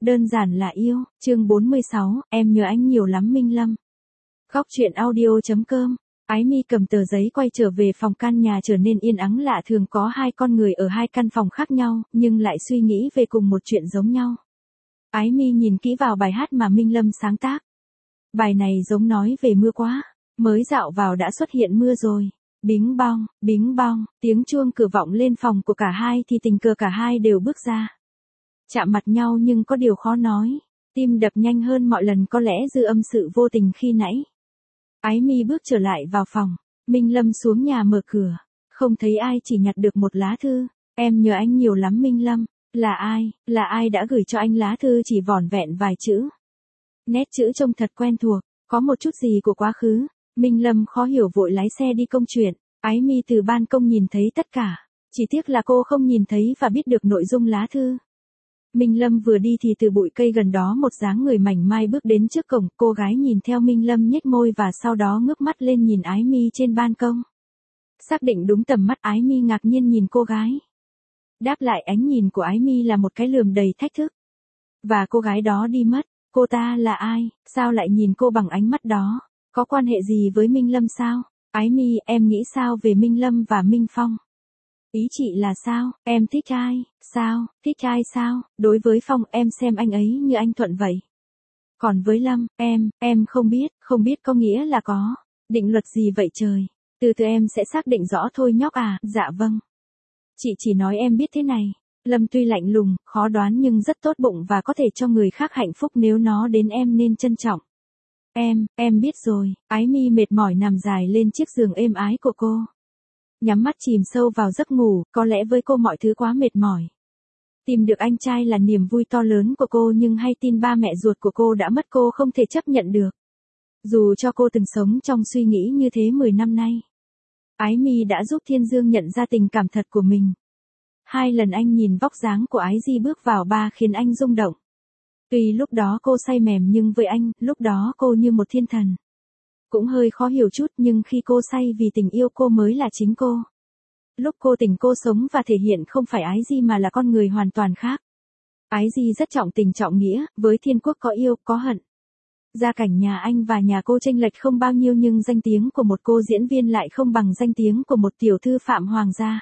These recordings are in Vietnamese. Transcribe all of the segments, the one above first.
Đơn giản là yêu, chương 46, em nhớ anh nhiều lắm Minh Lâm. Góc truyện audio.com. Ái Mi cầm tờ giấy quay trở về phòng, căn nhà trở nên yên ắng lạ thường, có hai con người ở hai căn phòng khác nhau, nhưng lại suy nghĩ về cùng một chuyện giống nhau. Ái Mi nhìn kỹ vào bài hát mà Minh Lâm sáng tác. Bài này giống nói về mưa quá, mới dạo vào đã xuất hiện mưa rồi. Bính bong, tiếng chuông cửa vọng lên phòng của cả hai thì tình cờ cả hai đều bước ra. Chạm mặt nhau nhưng có điều khó nói, tim đập nhanh hơn mọi lần, có lẽ dư âm sự vô tình khi nãy. Ái Mi bước trở lại vào phòng, Minh Lâm xuống nhà mở cửa, không thấy ai, chỉ nhặt được một lá thư. Em nhớ anh nhiều lắm Minh Lâm. Là ai đã gửi cho anh lá thư chỉ vỏn vẹn vài chữ. Nét chữ trông thật quen thuộc, có một chút gì của quá khứ. Minh Lâm khó hiểu vội lái xe đi công chuyện. Ái Mi từ ban công nhìn thấy tất cả, chỉ tiếc là cô không nhìn thấy và biết được nội dung lá thư. Minh Lâm vừa đi thì từ bụi cây gần đó một dáng người mảnh mai bước đến trước cổng, cô gái nhìn theo Minh Lâm nhếch môi và sau đó ngước mắt lên nhìn Ái Mi trên ban công. Xác định đúng tầm mắt, Ái Mi ngạc nhiên nhìn cô gái. Đáp lại ánh nhìn của Ái Mi là một cái lườm đầy thách thức. Và cô gái đó đi mất. Cô ta là ai, sao lại nhìn cô bằng ánh mắt đó, có quan hệ gì với Minh Lâm sao? Ái Mi, em nghĩ sao về Minh Lâm và Minh Phong? Ý chị là sao, em thích ai, thích ai sao? Đối với Phong em xem anh ấy như anh Thuận vậy. Còn với Lâm, em không biết có nghĩa là có định luật gì vậy trời? Từ từ em sẽ xác định rõ thôi nhóc à. Dạ vâng. Chị chỉ nói em biết thế này. Lâm tuy lạnh lùng, khó đoán nhưng rất tốt bụng và có thể cho người khác hạnh phúc nếu nó đến, em nên trân trọng. Em biết rồi. Ái Mi mệt mỏi nằm dài lên chiếc giường êm ái của cô. Nhắm mắt chìm sâu vào giấc ngủ, có lẽ với cô mọi thứ quá mệt mỏi. Tìm được anh trai là niềm vui to lớn của cô, nhưng hay tin ba mẹ ruột của cô đã mất cô không thể chấp nhận được. Dù cho cô từng sống trong suy nghĩ như thế 10 năm nay. Ái Mi đã giúp Thiên Dương nhận ra tình cảm thật của mình. 2 lần anh nhìn vóc dáng của Ái Di bước vào ba khiến anh rung động. Tuy lúc đó cô say mềm nhưng với anh, lúc đó cô như một thiên thần. Cũng hơi khó hiểu chút nhưng khi cô say vì tình yêu cô mới là chính cô. Lúc cô tỉnh cô sống và thể hiện không phải Ái Di mà là con người hoàn toàn khác. Ái Di rất trọng tình trọng nghĩa, với Thiên Quốc có yêu, có hận. Gia cảnh nhà anh và nhà cô chênh lệch không bao nhiêu nhưng danh tiếng của một cô diễn viên lại không bằng danh tiếng của một tiểu thư phạm hoàng gia.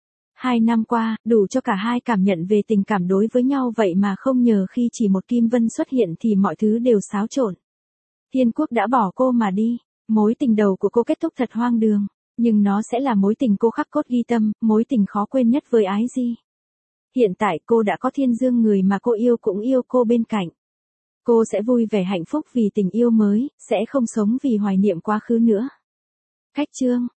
2 năm qua, đủ cho cả hai cảm nhận về tình cảm đối với nhau, vậy mà không ngờ khi chỉ một Kim Vân xuất hiện thì mọi thứ đều xáo trộn. Thiên Quốc đã bỏ cô mà đi. Mối tình đầu của cô kết thúc thật hoang đường, nhưng nó sẽ là mối tình cô khắc cốt ghi tâm, mối tình khó quên nhất với Ái Di. Hiện tại cô đã có Thiên Dương, người mà cô yêu cũng yêu cô bên cạnh. Cô sẽ vui vẻ hạnh phúc vì tình yêu mới, sẽ không sống vì hoài niệm quá khứ nữa. Khách chương.